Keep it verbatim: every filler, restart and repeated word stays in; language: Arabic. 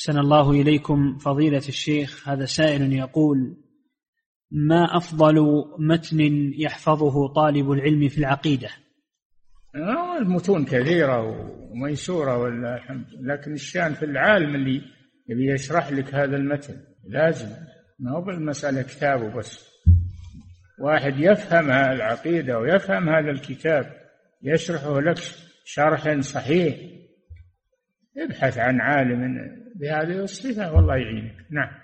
أحسن الله إليكم فضيلة الشيخ. هذا سائل يقول: ما أفضل متن يحفظه طالب العلم في العقيدة؟ المتون كثيرة وميسورة والله الحمد، لكن الشان في العالم اللي يبي يشرح لك هذا المتن لازم، ما هو بالمسألة كتابه بس، واحد يفهم العقيدة ويفهم هذا الكتاب يشرحه لك شرح صحيح. ابحث عن عالم بهذه الصفة والله يعينك. نعم.